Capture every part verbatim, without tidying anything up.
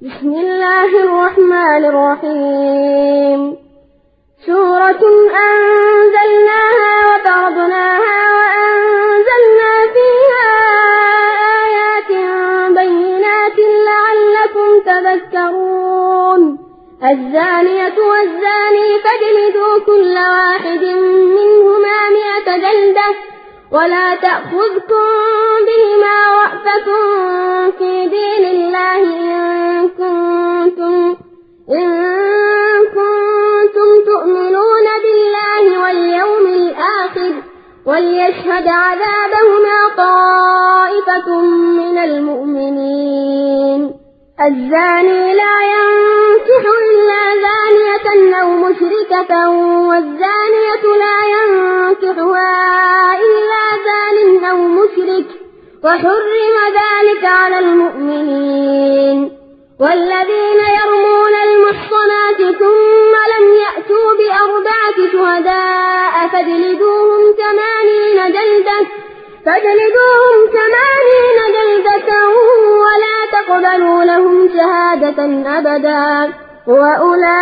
بسم الله الرحمن الرحيم. سورة أنزلناها وفرضناها وأنزلنا فيها آيات بينات لعلكم تذكرون. الزانية والزاني فاجلدوا كل واحد منهما مئة جلدة ولا تأخذكم بهما رأفة في دين الله إن كنتم, إن كنتم تؤمنون بالله واليوم الآخر وليشهد عذابهما طائفة من المؤمنين. الزاني لا ينكح إلا زانية أو مشركة والزانية لا ينكحها إلا زان أو مشرك وحرم ذلك على المؤمنين. والذين يرمون المحصنات ثم لم يأتوا بأربعة شهداء فاجلدوهم ثمانين جلدة فاجلدوهم ثمانين جلدة ولا تقبلوا لهم شهادة أبدا وأولئك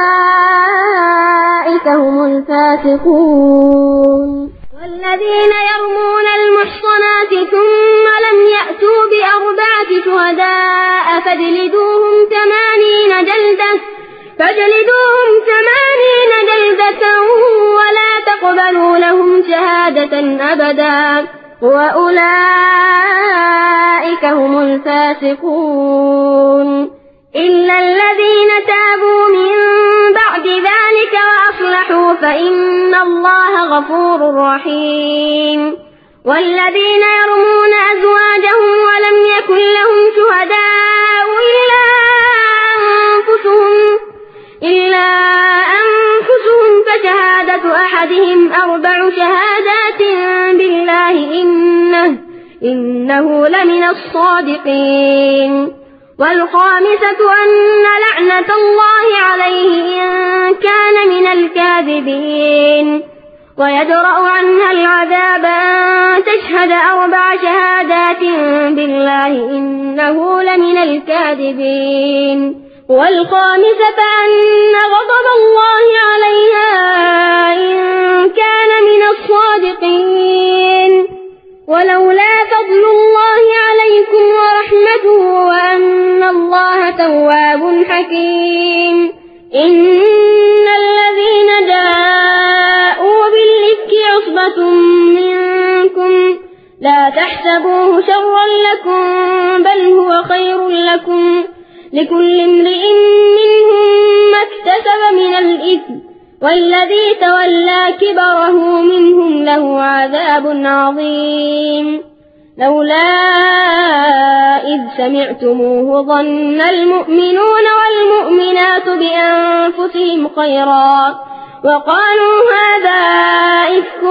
هم الفاسقون. والذين يرمون المحصنات ثم لم يأتوا بأربعة شهداء فاجلدوهم ثمانين جلدة فاجلدوهم ثمانين جلدة ولا تقبلوا لهم شهادة أبدا وأولئك هم الفاسقون. إلا الذين تابوا من بعد ذلك وأصلحوا فإن الله غفور رحيم. والذين يرمون أزواجهم ولم يكن لهم شهداء إلا أنفسهم, إلا أنفسهم فشهادة أحدهم أربع شهادات بالله إنه, إنه لمن الصادقين. والخامسة أن لعنة الله عليه إن كان من الكاذبين. ويدرأ عنها العذاب أن تشهد أربع شهادات بالله إنه لمن الكاذبين. والخامسة أن غضب الله عليها إن كان من الصادقين. ولولا فضل الله عليكم ورحمته وأن الله تواب حكيم. إن الذين جاءوا بالإفك عصبة منكم لا تحسبوه شرا لكم بل هو خير لكم لكل امرئ منهم ما اكتسب من الإثم والذي تولى كبره منهم له عذاب عظيم. لولا إذ سمعتموه ظن المؤمنون والمؤمنات بأنفسهم خيرا وقالوا هذا إفك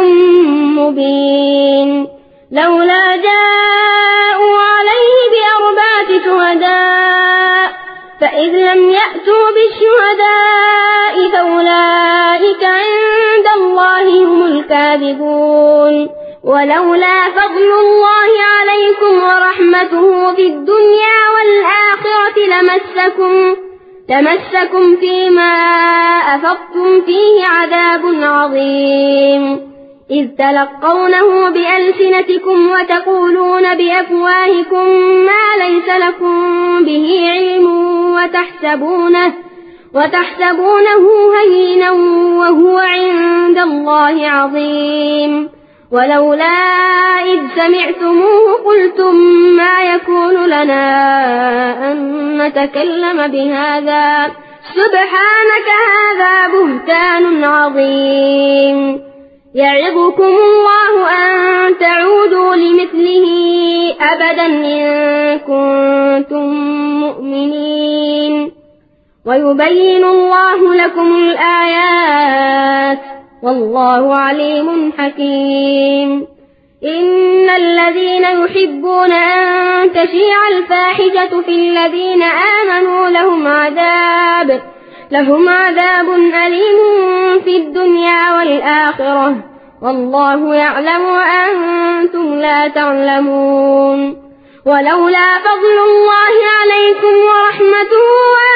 مبين. لولا جاءوا عليه بأربعة شهداء فإذ لم يأتوا بالشهداء فأولئك عند الله هم الكاذبون. ولولا فضل الله عليكم ورحمته في الدنيا والآخرة لمسكم, لمسكم فيما أفضتم فيه عذاب عظيم. إذ تلقونه بألسنتكم وتقولون بأفواهكم ما ليس لكم به علم وتحسبونه, وتحسبونه هينا وهو عند الله عظيم. ولولا إذ سمعتموه قلتم ما يكون لنا أن نتكلم بهذا سبحانك هذا بهتان عظيم. يعظكم الله أن تعودوا لمثله أبدا إن كنتم مؤمنين. ويبين الله لكم الآيات والله عليم حكيم. إن الذين يحبون أن تشيع الفاحشة في الذين آمنوا لهم عذاب لهم عذاب أليم في الدنيا والآخرة والله يعلم وأنتم لا تعلمون. ولولا فضل الله عليكم ورحمته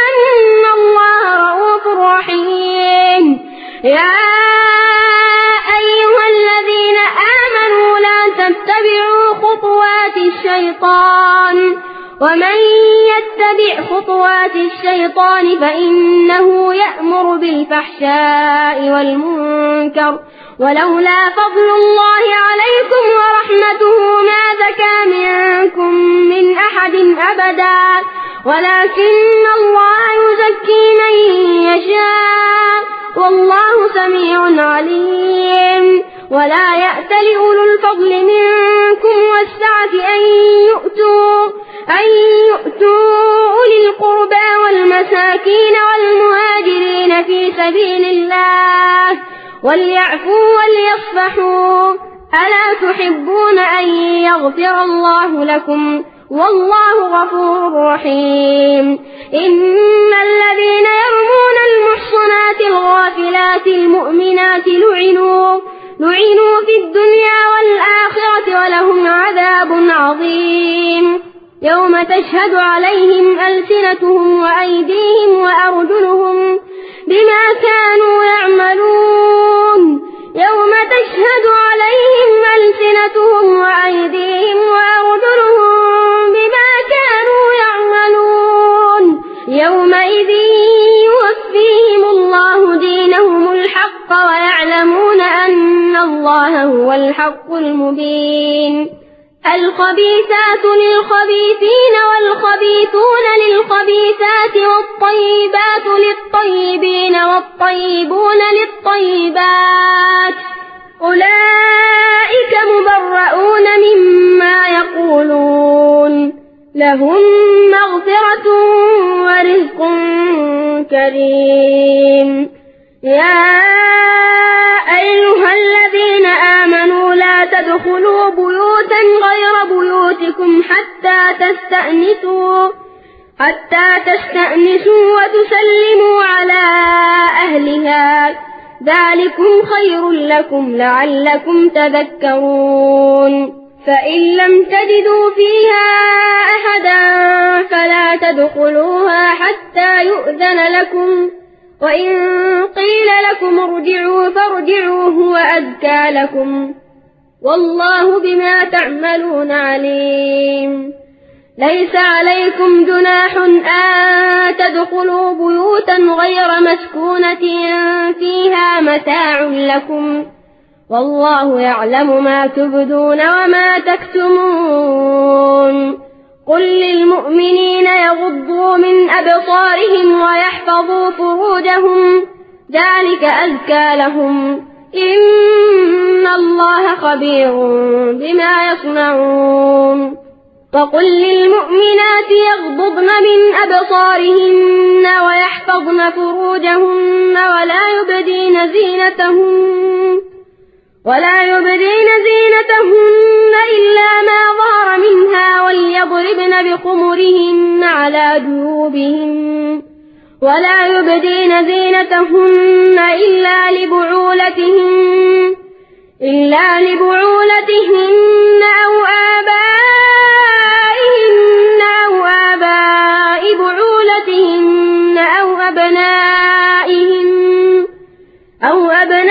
يا أيها الذين آمنوا لا تتبعوا خطوات الشيطان ومن يتبع خطوات الشيطان فإنه يأمر بالفحشاء والمنكر ولولا فضل الله عليكم ورحمته ما زكى منكم من أحد أبدا ولكن الله يزكي من يشاء والله سميع عليم. ولا يأتل أولو الفضل منكم والسعة أن يؤتوا, أن يؤتوا أولي القربى والمساكين والمهاجرين في سبيل الله وليعفوا وليصفحوا ألا تحبون أن يغفر الله لكم والله غفور رحيم. إن الذين يرمون المحصنات الغافلات المؤمنات لعنوا, لعنوا في الدنيا والآخرة ولهم عذاب عظيم يوم تشهد عليهم ألسنتهم وأيديهم وأرجلهم بما كانوا يعملون يوم تشهد عليهم ألسنتهم وأيديهم وأرجلهم بما كانوا يعملون يومئذ يوفيهم الله دينهم الحق ويعلمون أن الله هو الحق المبين. الخبيثات للخبيثين والخبيثون للخبيثات والطيبات للطيبين والطيبون للطيبات أولئك مبرؤون مما يقولون لهم مغفرة ورزق كريم. يا أيها الذين آمنوا لا تدخلوا بيوتا غير بيوتكم حتى تستأنسوا حتى تستأنسوا وتسلموا على أهلها ذلكم خير لكم لعلكم تذكرون. فإن لم تجدوا فيها أحدا فلا تدخلوها حتى يؤذن لكم وإن قيل لكم ارجعوا فارجعوا هو أزكى لكم والله بما تعملون عليم. ليس عليكم جناح أن تدخلوا بيوتا غير مسكونة فيها متاع لكم والله يعلم ما تبدون وما تكتمون. قل للمؤمنين يغضوا من أبصارهم ويحفظوا فروجهم ذلك أزكى لهم إن الله خبير بما يصنعون. وقل للمؤمنات يغضضن من أبصارهن ويحفظن فروجهن ولا يبدين زينتهن ولا يبدين زينتهن إلا ما ظهر منها وليضربن بخمرهن على جيوبهن ولا يبدين زينتهن إلا لبعولتهن إلا لبعولتهن أو آبائهن أو آباء بعولتهن أو أبنائهن أو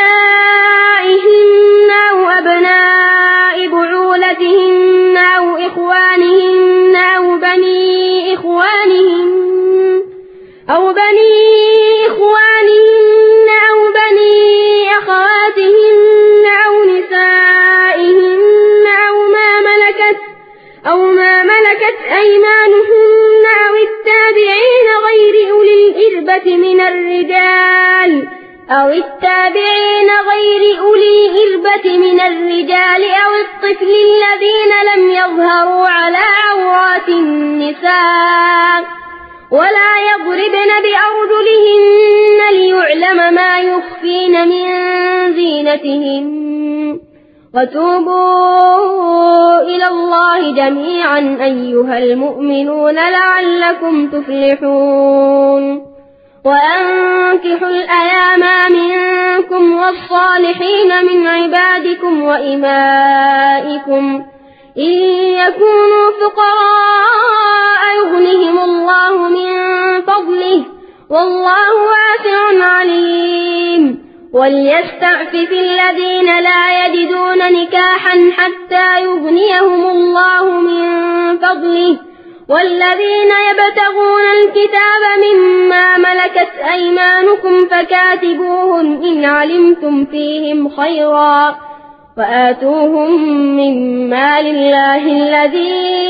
أبنائهن أو أبناء بعولتهن أو إخوانهن أو بني إخوانهن أو بني إخوانهن أو بني أخواتهن أو نسائهن أو ما ملكت أو ما ملكت أيمانهن أو التابعين غير أولي الإربة من الرجال أو التابعين غير أولي إربة من الرجال أو الطفل الذين لم يظهروا على عورات النساء ولا يضربن بأرجلهن ليعلم ما يخفين من زينتهن. وتوبوا إلى الله جميعا أيها المؤمنون لعلكم تفلحون. وأنكحوا الأيام منكم والصالحين من عبادكم وإمائكم إن يكونوا فقراء يغنهم الله من فضله والله واسع عليم. وليستعفف الذين لا يجدون نكاحا حتى يغنيهم الله من فضله والذين يبتغون الكتاب مما ملكت أيمانكم فكاتبوهم إن علمتم فيهم خيرا وآتوهم من مال الله الذي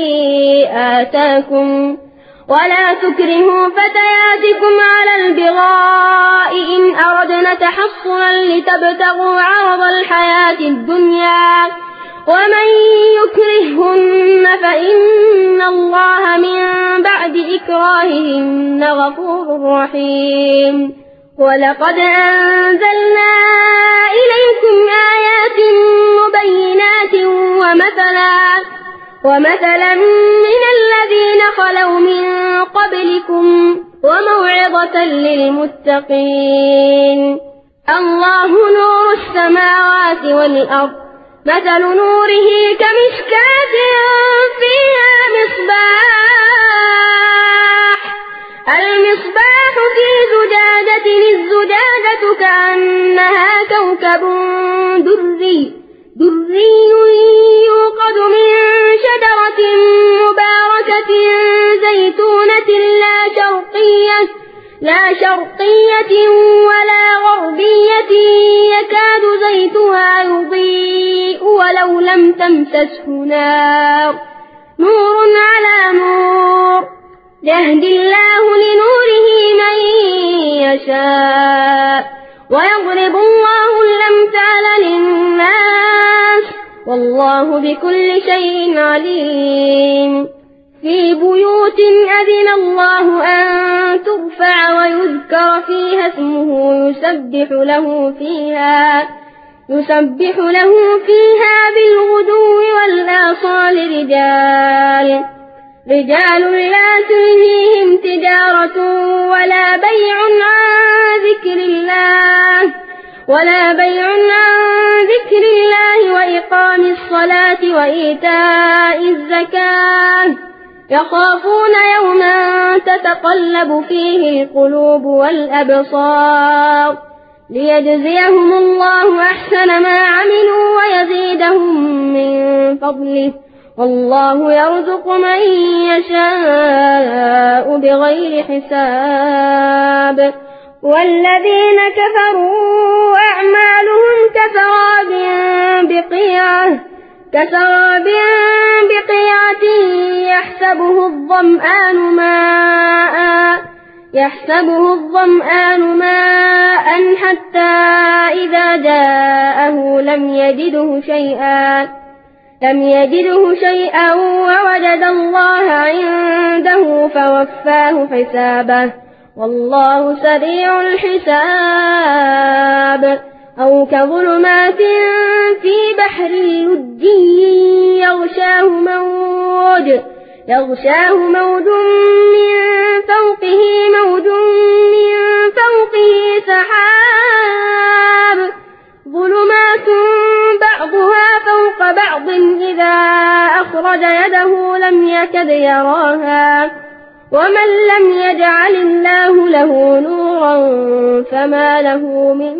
آتاكم ولا تكرهوا فتياتكم على البغاء إن أردنا تحصنا لتبتغوا عرض الحياة الدنيا ومن يكرهن فإن الله من بعد إكراههن غفور رحيم ولقد أنزلنا إليكم آيات مبينات ومثلا ومثلا من الذين خلوا من قبلكم وموعظة للمتقين الله نور السماوات والأرض مثل نوره كمشكاة فيها مصباح المصباح في زجاجة الزجاجة كأنها كوكب دري دري يوقد من شجرة مباركة زيتونة لا شرقية لا شرقية ولا غربية يكاد زيتها يضيء ولو لم تمسسه نار نور على نور يهدي الله لنوره من يشاء ويضرب الله الأمثال للناس والله بكل شيء عليم في بيوت أذن الله أن ترفع ويذكر فيها اسمه يسبح له فيها يسبح له فيها بالغدو والآصال رجال رجال لا تلهيهم تجارة ولا بيع عن ذكر الله ولا بيع عن ذكر الله وإقام الصلاة وإيتاء الزكاة يخافون يوما تتقلب فيه القلوب والأبصار ليجزيهم الله أحسن ما عملوا ويزيدهم من فضله والله يرزق من يشاء بغير حساب والذين كفروا أعمالهم كسراب بقيعة كسراب بقيعة يحسبه الظمآن ماء يحسبه الظمآن ماء حتى إذا جاءه لم يجده شيئا لم يجده شيئا ووجد الله عنده فوفاه حسابه والله سريع الحساب أو كظلمات في بحر لجي يغشاه موج يغشاه موج من فوقه موج من فوقه سحاب ظلمات بعضها فوق بعض إذا أخرج يده لم يكد يراها ومن لم يجعل الله له نورا فما له من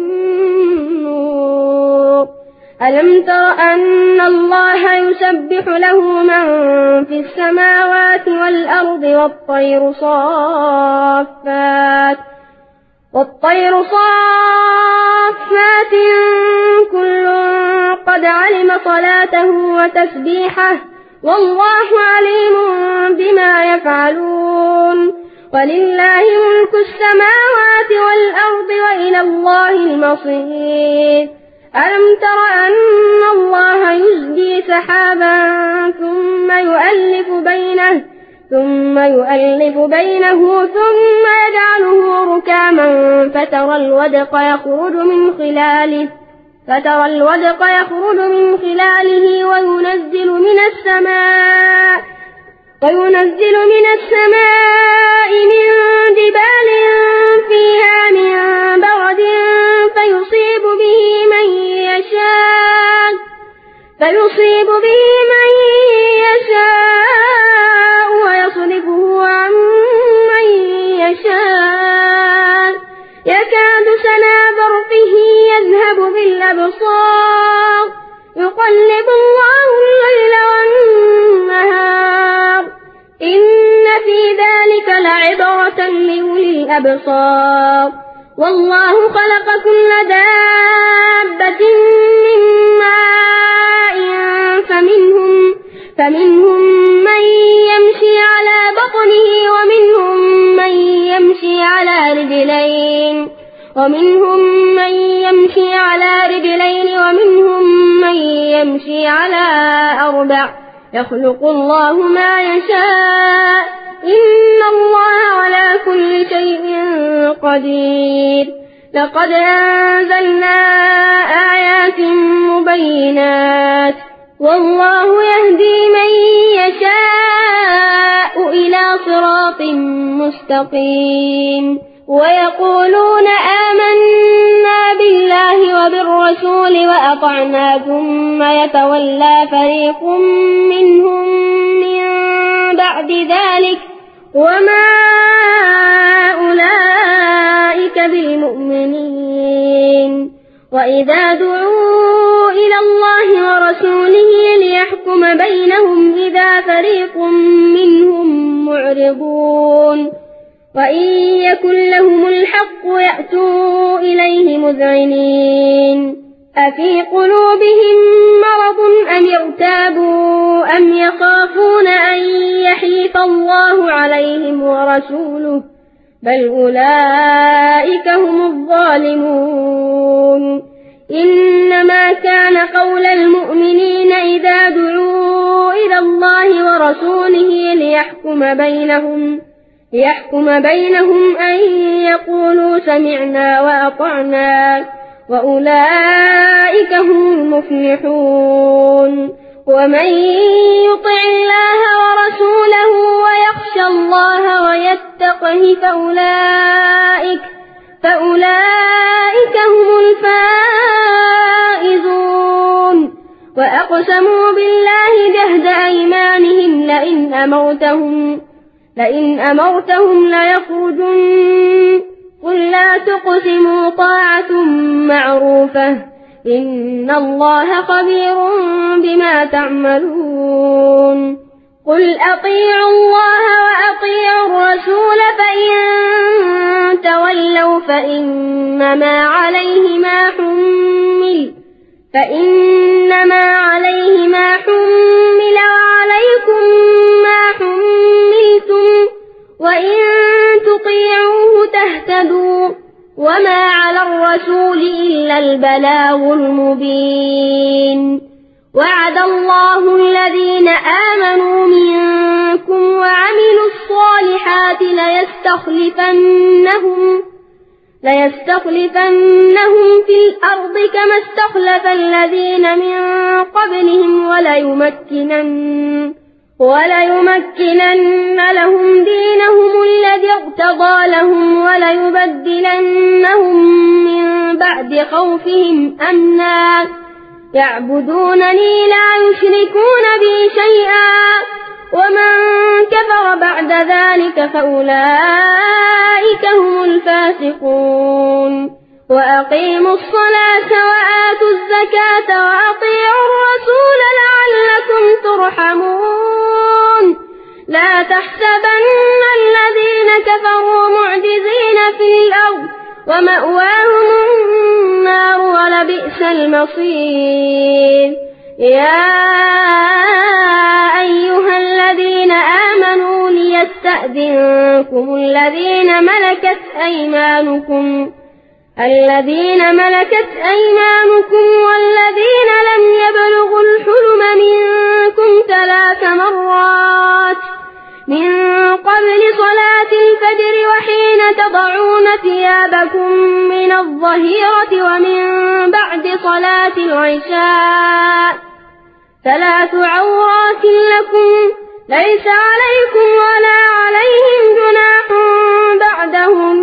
نور ألم تر أن الله يسبح له من في السماوات والأرض والطير صافات والطير صافات كل قد علم صلاته وتسبيحه والله عليم بما يفعلون ولله ملك السماوات والأرض وإلى الله المصير ألم تر أن الله يزجي سحابا ثم يؤلف بينه ثم يؤلف بينه ثم يجعله ركاما فترى الودق يخرج من خلاله فترى الودق يخرج من خلاله وينزل من السماء وينزل من السماء من جبال فيها من برد فيصيب به من يشاء فيصيب به من يشاء ويصرفه عن من يشاء يكاد سنا برقه الأبصار والله خلق كل دابة من ماء فمنهم, فمنهم من يمشي على بطنه ومنهم من يمشي على رجلين ومنهم من يمشي على رجلين ومنهم من يمشي على أربع يخلق الله ما يشاء إن الله على كل شيء قدير لقد أنزلنا آيات مبينات والله يهدي من يشاء إلى صراط مستقيم ويقولون آمنا بالله وبالرسول وأطعنا ثم يتولى فريق منهم من بعد ذلك وما أولئك بالمؤمنين وإذا دعوا إلى الله ورسوله ليحكم بينهم إذا فريق منهم معرضون وإن يكن لهم الحق يأتوا إليه مذعنين أفي قلوبهم مرض أم ارتابوا أم يخافون أن يحيف الله عليهم ورسوله بل أولئك هم الظالمون إنما كان قول المؤمنين إذا دعوا إلى الله ورسوله ليحكم بينهم ليحكم بينهم أن يقولوا سمعنا وأطعنا وأولئك هم المفلحون ومن يطع الله ورسوله ويخشى الله ويتقه فأولئك, فأولئك هم الفائزون وأقسموا بالله جهد أيمانهم لئن أمرتهم لئن أمرتهم ليخرجن قل لا تقسموا طاعة معروفة إن الله خبير بما تعملون قل أطيعوا الله وأطيعوا الرسول فإن تولوا فإنما عليه ما حمل فإنما عليه ما حمل وعليكم ما حملتم وإن تطيعوه تهتدوا وما على الرسول إلا البلاغ المبين وعد الله الذين آمنوا منكم وعملوا الصالحات ليستخلفنهم ليستخلفنهم في الأرض كما استخلف الذين من قبلهم وليمكنن وليمكنن لهم دينهم الذي ارتضى لهم وليبدلنهم من بعد خوفهم أمنا يعبدونني لا يشركون بي شيئا ومن كفر بعد ذلك فأولئك هم الفاسقون وأقيموا الصلاة وآتوا الزكاة وأطيعوا الرسول لعلكم ترحمون لا تحسبن الذين كفروا معجزين في الأرض ومأواهم النار ولبئس المصير يا أيها الذين آمنوا ليستأذنكم الذين ملكت أيمانكم الذين ملكت أيمانكم والذين لم يبلغوا الحلم منكم ثلاث مرات من قبل صلاة الفجر وحين تضعون ثيابكم من الظهيرة ومن بعد صلاة العشاء ثلاث عورات لكم ليس عليكم ولا عليهم جناح بعدهم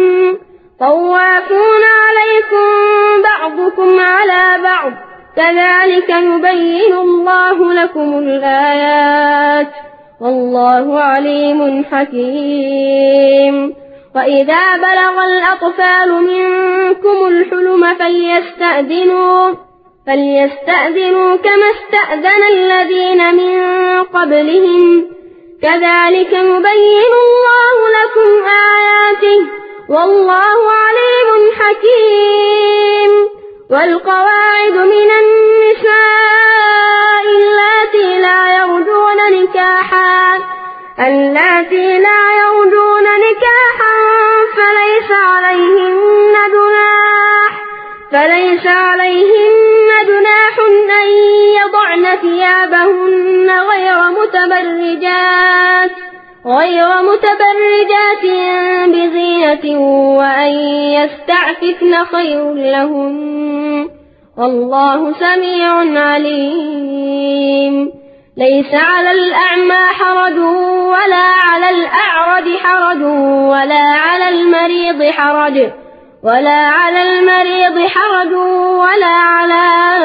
طوافون عليكم بعضكم على بعض كذلك يبين الله لكم الآيات والله عليم حكيم وإذا بلغ الأطفال منكم الحلم فليستأذنوا فليستأذنوا كما استأذن الذين من قبلهم كذلك يبين الله لكم آياته والله عليم حكيم. والقواعد من النساء اللاتي لا يرجون نكاحا اللاتي لا يرجون نكاحا فليس عليهن جناح فليس عليهن جناح أن يضعن ثيابهن غير متبرجات غير متبرجات بزينة وأن يستعففن خير لهن والله سميع عليم. ليس على الأعمى حرج ولا على الأعرج حرج ولا على المريض حرج ولا على المريض حرج ولا على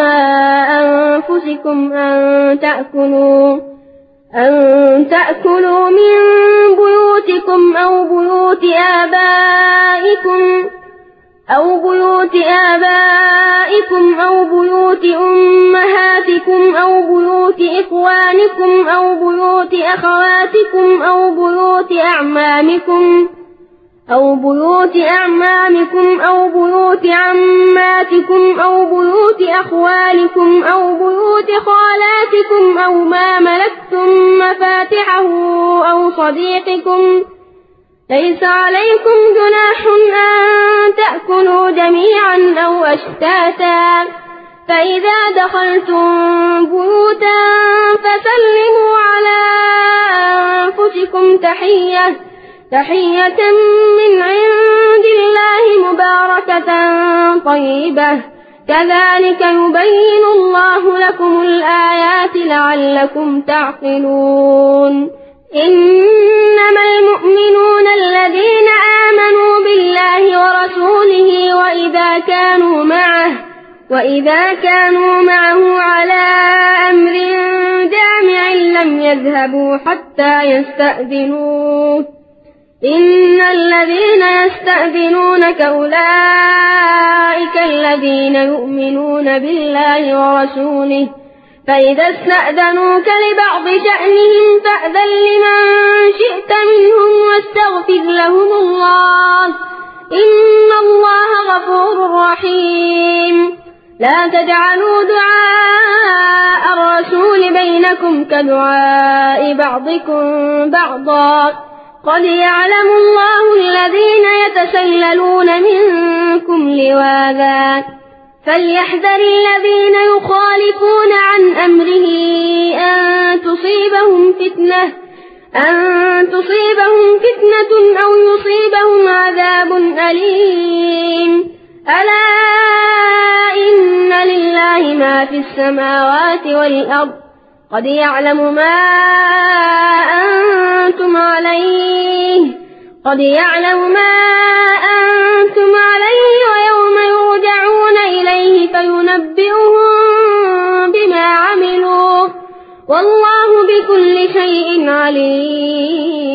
أنفسكم أن تأكلوا أن تأكلوا من بيوتكم أو بيوت آبائكم أو بيوت آبائكم أو بيوت أمهاتكم أو بيوت إخوانكم أو بيوت أخواتكم أو بيوت أعمامكم أو بيوت أعمامكم أو بيوت عماتكم أو بيوت أخوالكم أو بيوت خالاتكم أو ما ملكتم مفاتحه أو صديقكم. ليس عليكم جناح أن تأكلوا جميعا أو أشتاتا فإذا دخلتم بيوتا فسلموا على أنفسكم تحية تحية من عند الله مباركة طيبة كذلك يبين الله لكم الآيات لعلكم تعقلون. إنما المؤمنون الذين آمنوا بالله ورسوله وإذا كانوا معه وإذا كانوا معه على أمر جامع لم يذهبوا حتى يستأذنوه. إن الذين يستأذنونك أولئك الذين يؤمنون بالله ورسوله فإذا استأذنوك لبعض شأنهم فأذن لمن شئت منهم واستغفر لهم الله إن الله غفور رحيم. لا تجعلوا دعاء الرسول بينكم كدعاء بعضكم بعضا قد يعلم الله الذين يتسللون منكم لواذا فليحذر الذين يخالفون عن أمره أن تصيبهم فتنة أن تصيبهم فتنة أو يصيبهم عذاب أليم. ألا إن لله ما في السماوات والأرض قد يعلم ما أنتم عليه قد يعلم ما أنتم عليه ويوم يرجعون إليه فينبئهم بما عملوا والله بكل شيء عليم.